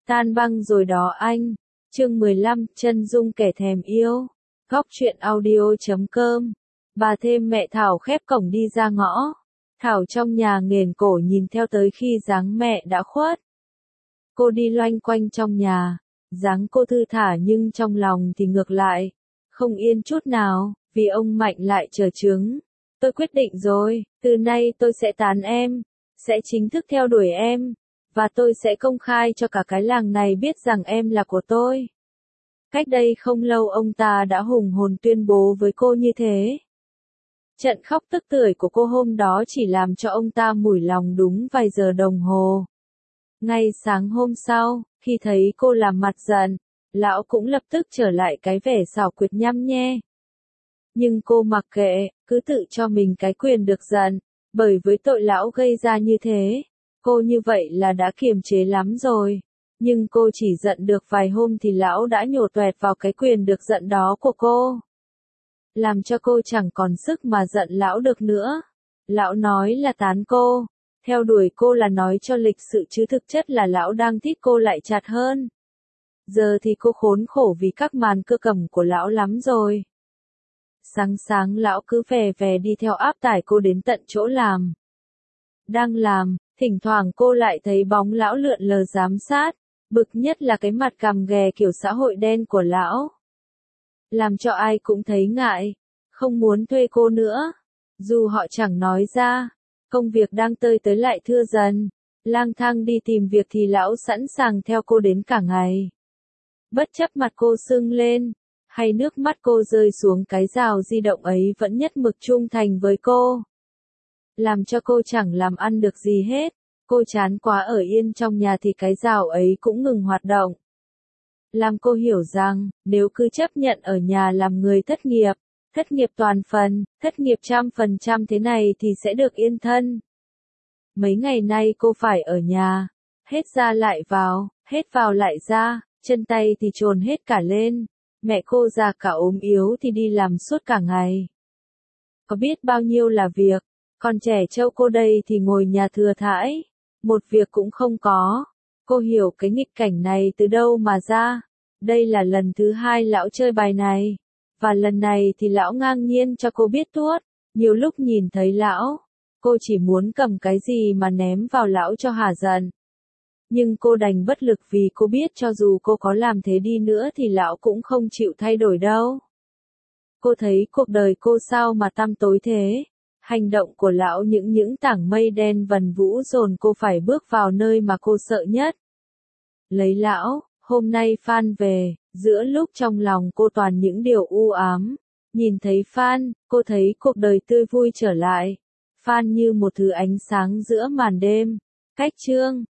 Tan băng rồi đó anh. Chương 15, chân dung kẻ thèm yêu. Góc truyện audio.com. Bà thêm mẹ Thảo khép cổng đi ra ngõ. Thảo trong nhà nghền cổ nhìn theo tới khi dáng mẹ đã khuất. Cô đi loanh quanh trong nhà, dáng cô thư thả nhưng trong lòng thì ngược lại, không yên chút nào, vì ông Mạnh lại trở chứng. Tôi quyết định rồi, từ nay tôi sẽ tán em, sẽ chính thức theo đuổi em, và tôi sẽ công khai cho cả cái làng này biết rằng em là của tôi. Cách đây không lâu ông ta đã hùng hồn tuyên bố với cô như thế. Trận khóc tức tưởi của cô hôm đó chỉ làm cho ông ta mủi lòng đúng vài giờ đồng hồ. Ngay sáng hôm sau, khi thấy cô làm mặt giận, lão cũng lập tức trở lại cái vẻ xảo quyệt nhăm nhe. Nhưng cô mặc kệ, cứ tự cho mình cái quyền được giận, bởi với tội lão gây ra như thế, cô như vậy là đã kiềm chế lắm rồi. Nhưng cô chỉ giận được vài hôm thì lão đã nhổ toẹt vào cái quyền được giận đó của cô. Làm cho cô chẳng còn sức mà giận lão được nữa. Lão nói là tán cô, theo đuổi cô là nói cho lịch sự chứ thực chất là lão đang thít cô lại chặt hơn. Giờ thì cô khốn khổ vì các màn cưa cầm của lão lắm rồi. Sáng sáng lão cứ về về đi theo áp tải cô đến tận chỗ làm. Đang làm, thỉnh thoảng cô lại thấy bóng lão lượn lờ giám sát, bực nhất là cái mặt cằm ghè kiểu xã hội đen của lão. Làm cho ai cũng thấy ngại, không muốn thuê cô nữa. Dù họ chẳng nói ra, công việc đang tơi tới lại thưa dần, lang thang đi tìm việc thì lão sẵn sàng theo cô đến cả ngày. Bất chấp mặt cô sưng lên, hay nước mắt cô rơi xuống cái rào di động ấy vẫn nhất mực trung thành với cô. Làm cho cô chẳng làm ăn được gì hết, cô chán quá ở yên trong nhà thì cái rào ấy cũng ngừng hoạt động. Làm cô hiểu rằng, nếu cứ chấp nhận ở nhà làm người thất nghiệp toàn phần, thất nghiệp 100% thế này thì sẽ được yên thân. Mấy ngày nay cô phải ở nhà, hết ra lại vào, hết vào lại ra, chân tay thì trồn hết cả lên. Mẹ cô già cả ốm yếu thì đi làm suốt cả ngày. Có biết bao nhiêu là việc, còn trẻ trâu cô đây thì ngồi nhà thừa thãi, một việc cũng không có. Cô hiểu cái nghịch cảnh này từ đâu mà ra. Đây là lần thứ hai lão chơi bài này, và lần này thì lão ngang nhiên cho cô biết tuốt. Nhiều lúc nhìn thấy lão, cô chỉ muốn cầm cái gì mà ném vào lão cho hả giận. Nhưng cô đành bất lực vì cô biết cho dù cô có làm thế đi nữa thì lão cũng không chịu thay đổi đâu. Cô thấy cuộc đời cô sao mà tăm tối thế. Hành động của lão những tảng mây đen vần vũ dồn cô phải bước vào nơi mà cô sợ nhất. Lấy lão, hôm nay Phan về, giữa lúc trong lòng cô toàn những điều u ám. Nhìn thấy Phan, cô thấy cuộc đời tươi vui trở lại. Phan như một thứ ánh sáng giữa màn đêm. Cách chương